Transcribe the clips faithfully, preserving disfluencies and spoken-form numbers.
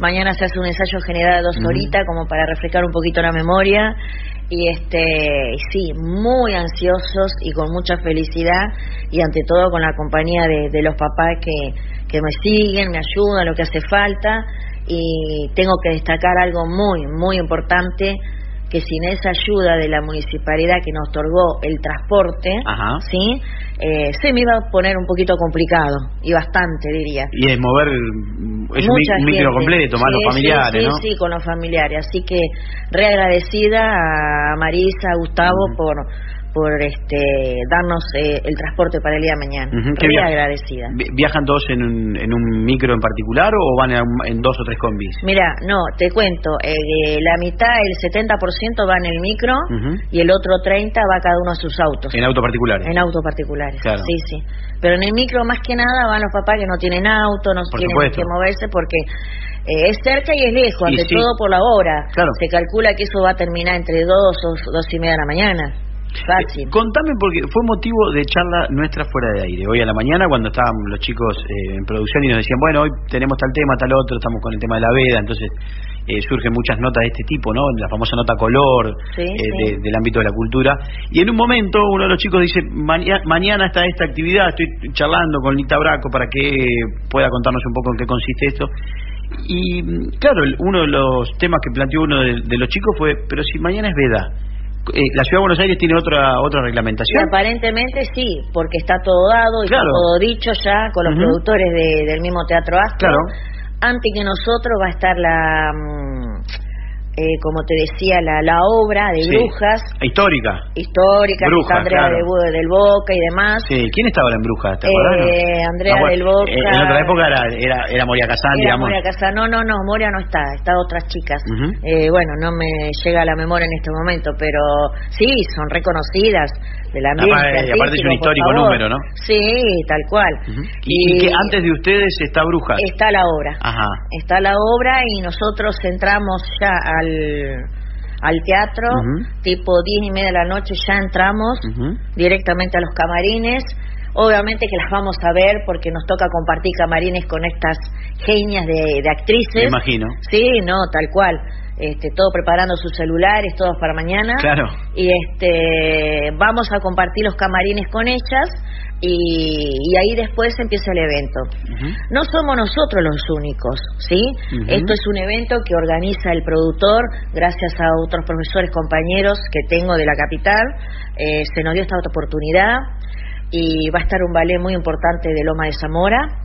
Mañana se hace un ensayo general de dos uh-huh. horitas como para refrescar un poquito la memoria. Y este sí, muy ansiosos y con mucha felicidad, y ante todo con la compañía de, de los papás que, que me siguen, me ayudan, lo que hace falta. Y tengo que destacar algo muy, muy importante, que sin esa ayuda de la municipalidad que nos otorgó el transporte, Ajá. ¿sí? Eh, se me iba a poner un poquito complicado, y bastante, diría. Y es mover, es Mucha un micro completo, más sí, los familiares, sí, sí, ¿no? Sí, con los familiares. Así que re agradecida a Marisa, a Gustavo, uh-huh. por... por este darnos eh, el transporte para el día de mañana. Uh-huh. Re via- agradecida. ¿Viajan todos en un, en un micro en particular o van en, en dos o tres combis? Mira, no, te cuento, eh, la mitad, el setenta por ciento va en el micro uh-huh. y el otro treinta va cada uno a sus autos. ¿En autos particulares? En autos particulares, claro. sí, sí. Pero en el micro más que nada van los papás que no tienen auto, no por tienen supuesto. que moverse porque eh, es cerca y es lejos, ante sí. todo por la hora. Claro. Se calcula que eso va a terminar entre dos o dos y media de la mañana. Fácil. Eh, contame, porque fue motivo de charla nuestra fuera de aire. Hoy a la mañana, cuando estaban los chicos eh, en producción y nos decían, bueno, hoy tenemos tal tema, tal otro, estamos con el tema de la veda, entonces eh, surgen muchas notas de este tipo, ¿no? La famosa nota color sí, eh, sí. De, del ámbito de la cultura. Y en un momento uno de los chicos dice, Maña, mañana está esta actividad, estoy charlando con Lita Braco para que pueda contarnos un poco en qué consiste esto. Y claro, uno de los temas que planteó uno de, de los chicos fue, pero si mañana es veda, Eh, la Ciudad de Buenos Aires tiene otra otra reglamentación. Y aparentemente sí, porque está todo dado y claro. está todo dicho ya con los uh-huh. productores de, del mismo Teatro Astro. Claro. Antes que nosotros va a estar la, eh, como te decía, la, la obra de sí. Brujas. Histórica. Histórica, Brujas, está Andrea claro. de, del Boca y demás. Sí, ¿quién estaba ahora en Brujas? ¿Te acordás? Eh, no? Andrea no, bueno, del Boca. En, en otra época era, era, era Moria Kazan, era digamos. Moria Kazan. No, no, no, Moria no está, está otras chicas. Uh-huh. Eh, bueno, no me llega a la memoria en este momento, pero sí, son reconocidas del ambiente aparte, aparte es un histórico número, ¿no? Sí, tal cual. Uh-huh. y, y que antes de ustedes está Brujas. Está la obra. Ajá. Está la obra y nosotros entramos ya al al teatro, uh-huh. tipo diez y media de la noche ya entramos uh-huh. directamente a los camarines. Obviamente que las vamos a ver porque nos toca compartir camarines con estas genias de, de actrices. Me imagino. Sí, no, tal cual. Este, todo preparando sus celulares, todos para mañana. Claro. Y este, vamos a compartir los camarines con ellas y, y ahí después empieza el evento. Uh-huh. No somos nosotros los únicos, ¿sí? Uh-huh. Esto es un evento que organiza el productor, gracias a otros profesores compañeros que tengo de la capital. Eh, se nos dio esta oportunidad. Y va a estar un ballet muy importante de Loma de Zamora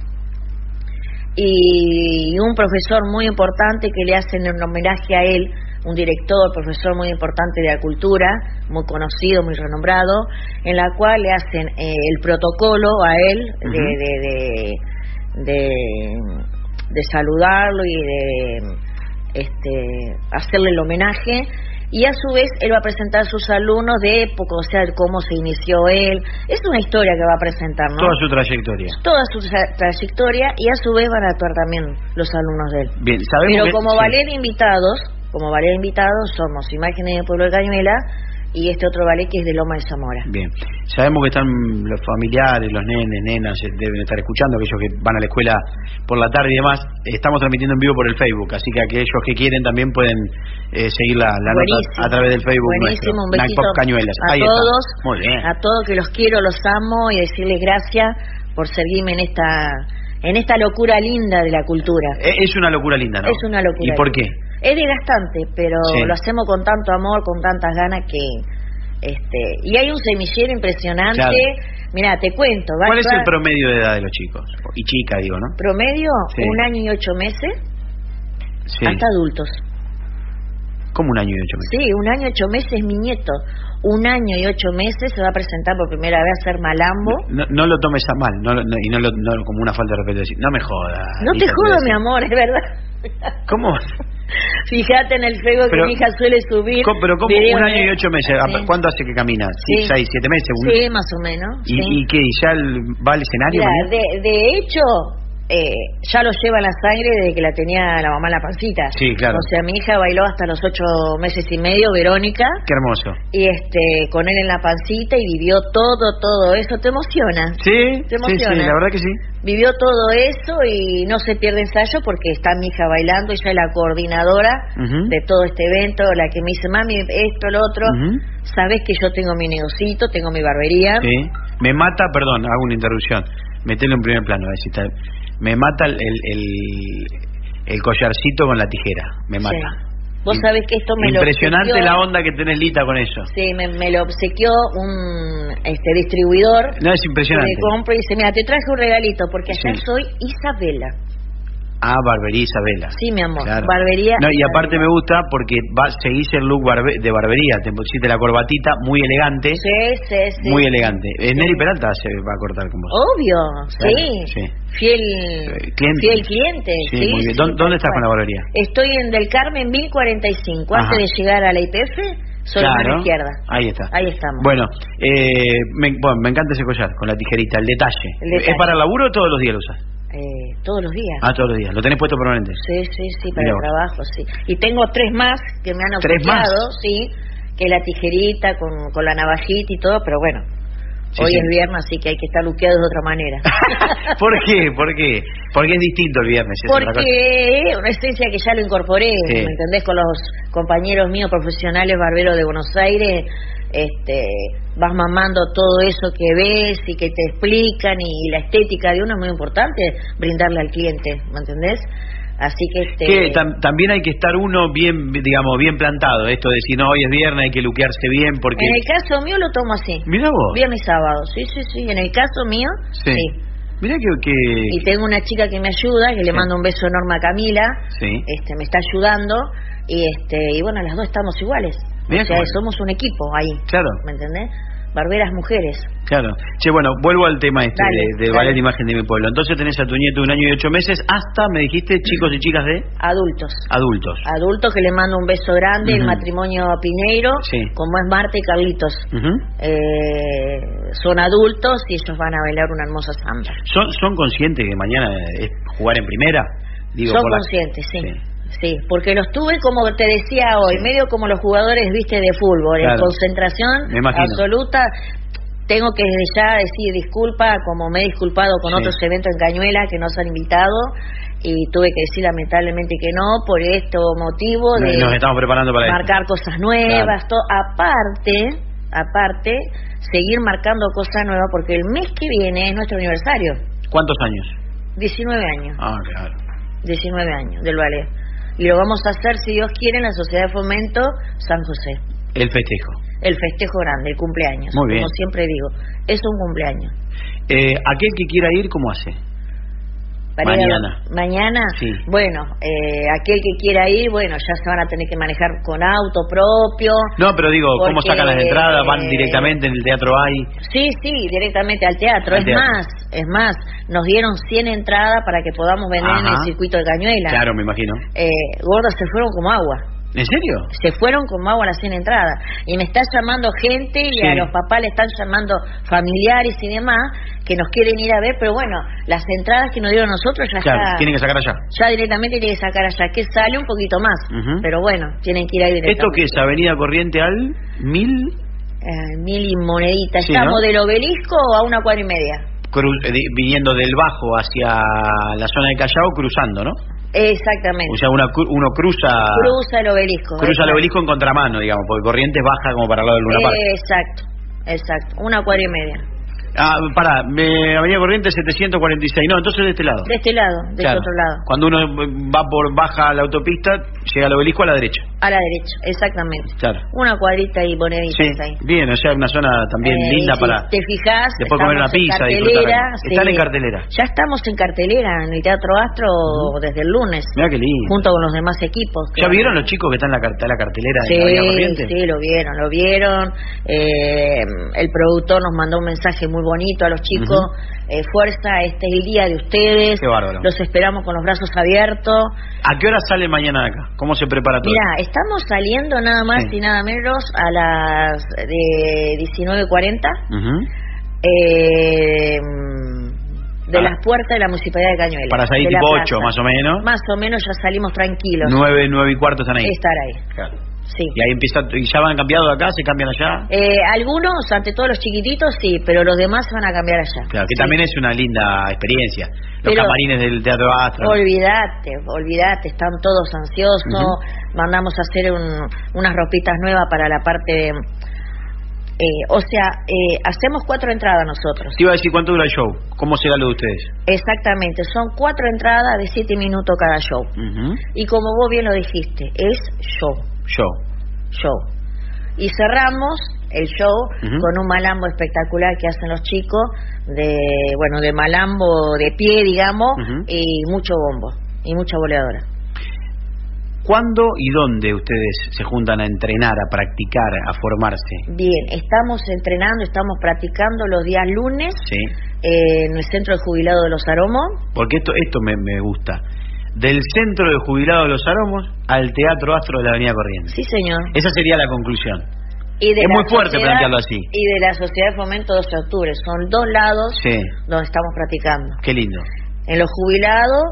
y un profesor muy importante que le hacen un homenaje a él, un director, profesor muy importante de la cultura, muy conocido, muy renombrado, en la cual le hacen eh, el protocolo a él uh-huh. de, de, de, de, de saludarlo y de este, hacerle el homenaje. Y a su vez él va a presentar a sus alumnos de época, o sea, cómo se inició él. Es una historia que va a presentar, ¿no? Toda su trayectoria. Toda su tra- trayectoria y a su vez van a actuar también los alumnos de él. Bien, sabemos Pero que, como sí. ballet invitados, como ballet invitados somos Imágenes del Pueblo de Cañuela y este otro ballet que es de Loma de Zamora. Bien, sabemos que están los familiares, los nenes, nenas, deben estar escuchando, aquellos que van a la escuela por la tarde y demás. Estamos transmitiendo en vivo por el Facebook, así que aquellos que quieren también pueden eh, seguir la, la nota a través del Facebook. Buenísimo, nuestro. un besito Cañuelas. a Ahí todos, está. Muy bien. a todos que los quiero, los amo y decirles gracias por seguirme en esta en esta locura linda de la cultura. Es una locura linda, ¿no? Es una locura. ¿Y por qué? Es desgastante, pero sí. lo hacemos con tanto amor, con tantas ganas que este y hay un semillero impresionante. Claro. Mira, te cuento. ¿Cuál va, es va, el promedio de edad de los chicos? Y chicas, digo, ¿no? Promedio, sí. un año y ocho meses sí. hasta adultos. ¿Cómo un año y ocho meses? Sí, un año y ocho meses es mi nieto. Un año y ocho meses se va a presentar por primera vez a hacer Malambo. No, no, no lo tomes a mal, no, no, y no, lo, no como una falta de respeto decir, no me jodas. No te jodo, mi amor, es verdad. ¿Cómo? Fíjate en el Facebook pero, que mi hija suele subir. ¿cómo, pero ¿cómo un año y ocho meses? Sí. ¿Cuánto hace que camina? Sí. ¿Seis, siete meses? Sí, más o menos. ¿Y, sí. ¿y qué? ¿Ya va al escenario? Mira, de, de hecho, eh, ya lo lleva en la sangre desde que la tenía la mamá en la pancita. Sí, claro. O sea, mi hija bailó hasta los ocho meses y medio, Verónica. Qué hermoso. Y este, con él en la pancita y vivió todo, todo eso. ¿Te emociona? Sí, ¿Te emociona? sí, sí, la verdad que sí. Vivió todo eso y no se pierde ensayo porque está mi hija bailando. Ella es la coordinadora uh-huh. de todo este evento, la que me dice, mami, esto, lo otro. Uh-huh. Sabes que yo tengo mi negocito, tengo mi barbería. Sí. Me mata, perdón, hago una interrupción. Metelo en primer plano, a ver si está. Me mata el, el, el, el collarcito con la tijera. Me mata. Sí. Vos sabés que esto me Impresionante lo obsequió, la onda que tenés, Lita, con eso. Sí, me, me lo obsequió un este distribuidor. No, es impresionante. Me compro y dice, mira, te traje un regalito porque allá sí. soy Isabela. Ah, barbería Isabela. Sí, mi amor, claro. barbería No, y Isabela. aparte me gusta porque va, seguís el look barbe, de barbería. Te pusiste la corbatita, muy elegante. Sí, sí, sí. Muy elegante. Sí. Eh, Neri Peralta se va a cortar con vos. Obvio, claro, sí. sí. Fiel cliente. Fiel cliente. Sí, sí, muy bien. sí, ¿Dónde, ¿dónde estás con la barbería? Estoy en Del Carmen mil cuarenta y cinco. Ajá. Antes de llegar a la I P F, soy claro. la mano izquierda. Ahí está. Ahí estamos. Bueno, eh, me, bueno, me encanta ese collar con la tijerita, el detalle. El detalle. ¿Es para el laburo o todos los días lo usas? Eh, todos los días. Ah, todos los días. ¿Lo tenés puesto permanente? Sí, sí, sí, para Mira el vos. trabajo, sí. Y tengo tres más que me han obsequiado, sí, que la tijerita con, con la navajita y todo, pero bueno, sí, hoy sí. es viernes, así que hay que estar luqueados de otra manera. ¿Por qué? ¿Por qué? Porque es distinto el viernes. Porque es una esencia que ya lo incorporé, sí. ¿me entendés? Con los compañeros míos profesionales barberos de Buenos Aires, este, vas mamando todo eso que ves y que te explican, y la estética de uno es muy importante, brindarle al cliente, ¿me entendés? Así que este que tam, también hay que estar uno bien, digamos, bien plantado, esto de si no, hoy es viernes, hay que luquearse bien, porque en el caso mío lo tomo así. Mira vos. Viernes y sábado, sí, sí, sí, en el caso mío, sí. sí. Mira que, que y tengo una chica que me ayuda, que sí. le mando un beso enorme a Camila, sí. este, me está ayudando, y este, y bueno, las dos estamos iguales. Mirá, o sea, bueno. somos un equipo ahí. Claro. ¿Me entendés? Barberas mujeres. Claro. Che, bueno, vuelvo al tema este dale, de, de ballet Imagen de mi pueblo. Entonces tenés a tu nieto de un año y ocho meses hasta, me dijiste, chicos y chicas de... Adultos. Adultos. Adultos, que le mando un beso grande, uh-huh. el matrimonio Pineiro, sí. como es Marta y Carlitos. Uh-huh. eh, son adultos y ellos van a bailar una hermosa samba. ¿Son, son conscientes que mañana es jugar en primera? Digo, son por conscientes, la... sí. sí. Sí, porque los tuve, como te decía hoy, sí. medio como los jugadores, viste, de fútbol, claro. en concentración absoluta. Tengo que desde ya decir disculpa, como me he disculpado con sí. otros eventos en Cañuelas que nos han invitado, y tuve que decir lamentablemente que no, por este motivo de nos estamos preparando para marcar esto. cosas nuevas, claro. todo. Aparte, aparte, seguir marcando cosas nuevas, porque el mes que viene es nuestro aniversario. ¿Cuántos años? diecinueve años. Ah, claro. diecinueve años del ballet. Y lo vamos a hacer, si Dios quiere, en la Sociedad de Fomento San José. El festejo. El festejo grande, el cumpleaños. Muy bien. Como siempre digo, es un cumpleaños. Eh, aquel que quiera ir, ¿cómo hace? Para mañana. A, mañana, sí. Bueno, eh, aquel que quiera ir, bueno, ya se van a tener que manejar con auto propio. No, pero digo, porque, ¿cómo sacan las entradas? ¿Van directamente en el teatro ahí? Sí, sí, directamente al teatro. Al es teatro. más, es más, nos dieron cien entradas para que podamos vender Ajá. en el circuito de Cañuelas. Claro, me imagino. Eh, gordas se fueron como agua. ¿En serio? Se fueron como agua las cien entradas. Y me está llamando gente y sí. a los papás le están llamando familiares y demás que nos quieren ir a ver, pero bueno, las entradas que nos dieron nosotros ya claro, está, tienen que sacar allá. Ya directamente tienen que sacar allá, que sale un poquito más. Uh-huh. Pero bueno, tienen que ir ahí directamente. ¿Esto qué es? ¿Avenida Corriente al mil? Eh, mil y moneditas. Sí, ¿Estamos ¿no? del Obelisco a una cuadra y media? Cru eh, viniendo del Bajo hacia la zona de Callao, cruzando, ¿no? Exactamente. O sea, una, uno cruza... Cruza el obelisco. Cruza exacto. el obelisco en contramano, digamos, porque Corrientes baja como para el lado del Luna Park. Exacto, exacto. Una cuadra y media. Ah, pará, me, Avenida Corrientes setecientos cuarenta y seis. No, entonces de este lado. De este lado, de claro. este otro lado. Cuando uno va por baja la autopista, llega al obelisco a la derecha. A la derecha, exactamente. Claro. Una cuadrita y moneditas sí. ahí. Bien, o sea, una zona también eh, linda si para... te fijas, después comer una pizza y disfrutar. Sí. Están en cartelera. Ya estamos en cartelera en el Teatro Astro uh-huh. desde el lunes. Mira qué lindo. Junto con los demás equipos. ¿Ya claro. vieron los chicos que están en la, cart la cartelera sí, de Avenida Corrientes? Sí, lo vieron, lo vieron. Eh, el productor nos mandó un mensaje muy bonito a los chicos. Uh-huh. eh, fuerza, este es el día de ustedes. Qué bárbaro. Los esperamos con los brazos abiertos. ¿A qué hora sale mañana de acá? ¿Cómo se prepara todo? Mira, estamos saliendo nada más sí. y nada menos a las de diecinueve cuarenta. Uh-huh. eh, de ah. las puertas de la Municipalidad de Cañuelas. Para salir tipo ocho, más o menos. Más o menos ya salimos tranquilos. Nueve, nueve y cuarto están ahí. Estar ahí. Claro. Sí. Y ahí empieza, ¿y ya van cambiado de acá? ¿Se cambian allá? Eh, algunos, ante todos los chiquititos, sí, pero los demás van a cambiar allá. Claro, que sí. también es una linda experiencia. Los pero, camarines del Teatro Astro. Olvídate, olvídate, están todos ansiosos. Uh-huh. Mandamos a hacer un, unas ropitas nuevas para la parte de... Eh, o sea, eh, hacemos cuatro entradas nosotros. Te iba a decir cuánto dura el show. ¿Cómo será lo de ustedes? Exactamente, son cuatro entradas de siete minutos cada show. Uh-huh. Y como vos bien lo dijiste, es show. Show. Show. Y cerramos el show uh-huh. con un malambo espectacular que hacen los chicos, de bueno, de malambo de pie, digamos, uh-huh. y mucho bombo, y mucha boleadora. ¿Cuándo y dónde ustedes se juntan a entrenar, a practicar, a formarse? Bien, estamos entrenando, estamos practicando los días lunes sí. eh, en el Centro de Jubilados de Los Aromos. Porque esto esto me, me gusta. Del Centro de Jubilados de Los Aromos al Teatro Astro de la Avenida Corrientes. Sí, señor. Esa sería la conclusión. Y de es muy fuerte sociedad, plantearlo así. Y de la Sociedad de Fomento doce de octubre. Son dos lados sí. donde estamos practicando. Qué lindo. En los jubilados,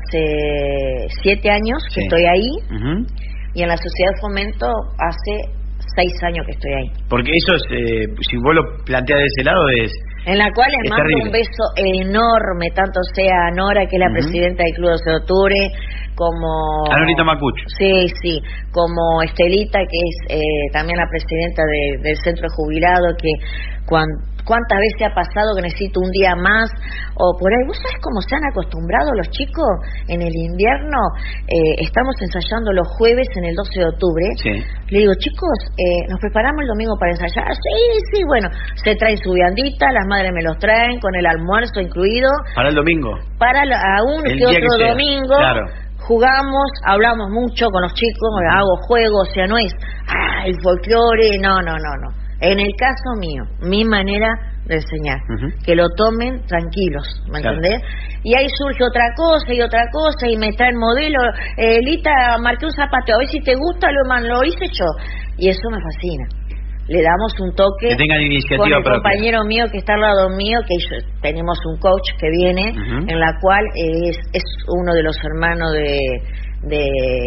hace siete años que sí. estoy ahí, uh-huh. y en la Sociedad de Fomento hace seis años que estoy ahí. Porque eso es, eh, si vos lo planteas de ese lado, es... En la cual les mando terrible. un beso enorme, tanto sea a Nora, que es la uh-huh. presidenta del Club doce de octubre, como... A Norita Macucho. Sí, sí, como Estelita, que es eh, también la presidenta de, del Centro de Jubilados, que cuando... ¿Cuántas veces ha pasado que necesito un día más? O por ahí, ¿vos sabés cómo se han acostumbrado los chicos en el invierno? Eh, estamos ensayando los jueves en el doce de octubre. Sí. Le digo, chicos, eh, ¿nos preparamos el domingo para ensayar? Sí, sí, bueno. Se traen su viandita, las madres me los traen, con el almuerzo incluido. ¿Para el domingo? Para la, aún el que otro que domingo. Claro. Jugamos, hablamos mucho con los chicos, hago juegos, o sea, no es, ah, el folclore, no, no, no, no. En el caso mío, mi manera de enseñar, uh-huh. que lo tomen tranquilos, ¿me claro. entendés? Y ahí surge otra cosa y otra cosa y me traen modelo, eh, Lita, marqué un zapato, a ver si te gusta, lo, man, lo hice yo. Y eso me fascina. Le damos un toque que tengan iniciativa con el propia. Compañero mío que está al lado mío, que yo, tenemos un coach que viene, uh-huh. en la cual es, es uno de los hermanos de... de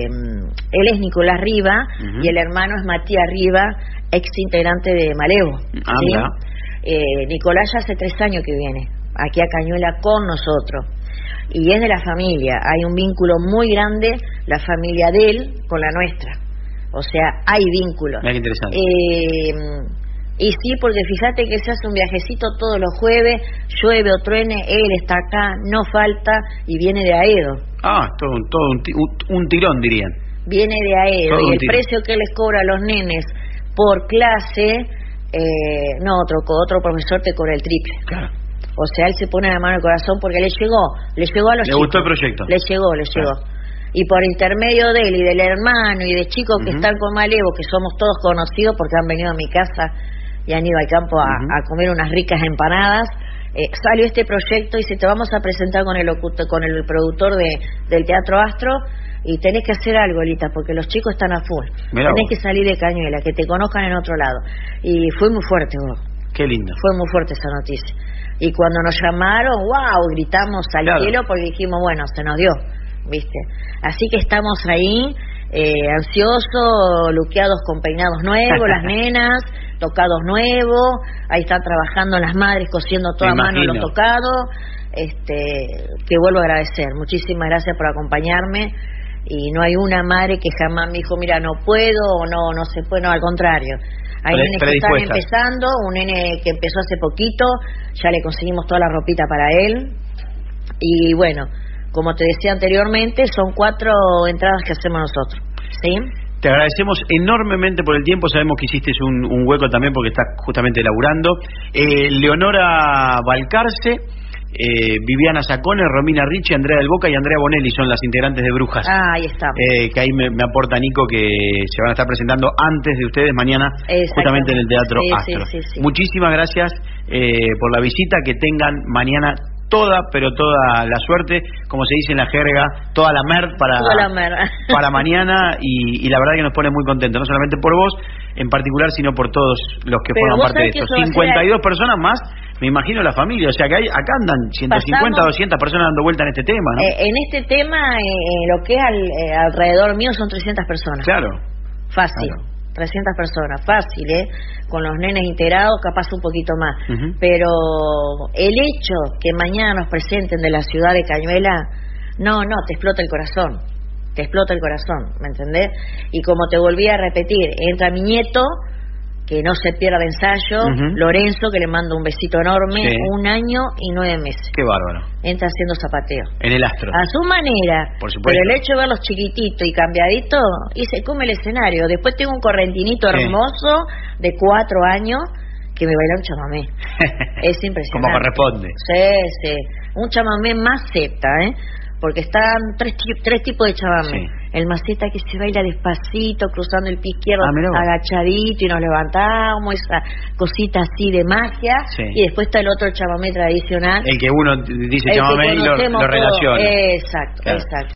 él es Nicolás Riva uh-huh. y el hermano es Matías Riva, ex integrante de Malevo. Ah, ¿sí? eh, Nicolás ya hace tres años que viene aquí a Cañuela con nosotros y es de la familia, hay un vínculo muy grande la familia de él con la nuestra, o sea, hay vínculos. Mira qué interesante. Eh, y sí, porque fíjate que se hace un viajecito todos los jueves, llueve o truene, él está acá, no falta y viene de Aedo. Ah, todo, todo un, un, un tirón, dirían. Viene de Aedo y el tirón. Precio que les cobra a los nenes por clase, eh, no, otro otro profesor te cobra el triple. Claro. O sea, él se pone la mano en el corazón porque le llegó, le llegó a los le chicos. Le gustó el proyecto. Le llegó, le claro. llegó. Y por intermedio de él y del hermano y de chicos que uh-huh. están con Malevo, que somos todos conocidos porque han venido a mi casa y han ido al campo a, uh-huh. a comer unas ricas empanadas, eh, salió este proyecto y se te vamos a presentar con el con el productor de del Teatro Astro y tenés que hacer algo, Elita, porque los chicos están a full. Mirá tenés vos. que salir de Cañuela, que te conozcan en otro lado. Y fue muy fuerte, vos. Qué lindo. Fue muy fuerte esa noticia. Y cuando nos llamaron, wow, gritamos al claro. cielo porque dijimos, bueno, se nos dio, ¿viste? Así que estamos ahí, eh, ansiosos, luqueados con peinados nuevos, las nenas, tocados nuevos, ahí están trabajando las madres cosiendo toda Me mano imagino. los tocados, este, que vuelvo a agradecer. Muchísimas gracias por acompañarme. Y no hay una madre que jamás me dijo, mira, no puedo o no, no se puede, no, al contrario. Hay nenes que están empezando, un nene que empezó hace poquito, ya le conseguimos toda la ropita para él. Y bueno, como te decía anteriormente, son cuatro entradas que hacemos nosotros, ¿sí? Te agradecemos enormemente por el tiempo, sabemos que hiciste un, un hueco también porque estás justamente laburando. Eh, Leonora Balcarce, eh, Viviana Sacone, Romina Ricci, Andrea del Boca y Andrea Bonelli son las integrantes de Brujas. Ah, ahí está. Eh, que ahí me, me aporta Nico que se van a estar presentando antes de ustedes mañana justamente en el Teatro sí, Astro. Sí, sí, sí. Muchísimas gracias eh, por la visita, que tengan mañana toda, pero toda la suerte, como se dice en la jerga, toda la mer para, la mer. para mañana y, y la verdad que nos pone muy contentos, no solamente por vos en particular, sino por todos los que pero forman parte de esto. cincuenta y dos personas más Me imagino la familia, o sea que hay, acá andan ciento cincuenta, Pasamos, doscientas personas dando vuelta en este tema, ¿no? Eh, en este tema, eh, lo que es al, eh, alrededor mío son trescientas personas. Claro. Fácil. Claro. trescientas personas, fácil, ¿eh? Con los nenes integrados, capaz un poquito más. Uh-huh. Pero el hecho que mañana nos presenten de la ciudad de Cañuelas, no, no, te explota el corazón. Te explota el corazón, ¿me entendés? Y como te volví a repetir, entra mi nieto, que no se pierda ensayo, uh-huh. Lorenzo, que le mando un besito enorme, sí. Un año y nueve meses. Qué bárbaro. Entra haciendo zapateo. En el Astro. A su manera. Por supuesto. Pero el hecho de verlos chiquititos y cambiaditos, y se come el escenario. Después tengo un correntinito sí. Hermoso, de cuatro años, que me baila un chamamé. Es impresionante. Como corresponde. Sí, sí. Un chamamé maceta, ¿eh? Porque están tres, tres tipos de chamamé. Sí. El maceta que se baila despacito, cruzando el pie izquierdo, ah, agachadito, y nos levantamos, esa cosita así de magia. Sí. Y después está el otro chamamé tradicional. El que uno dice chamamé y lo, lo relaciona. Exacto, claro. Exacto.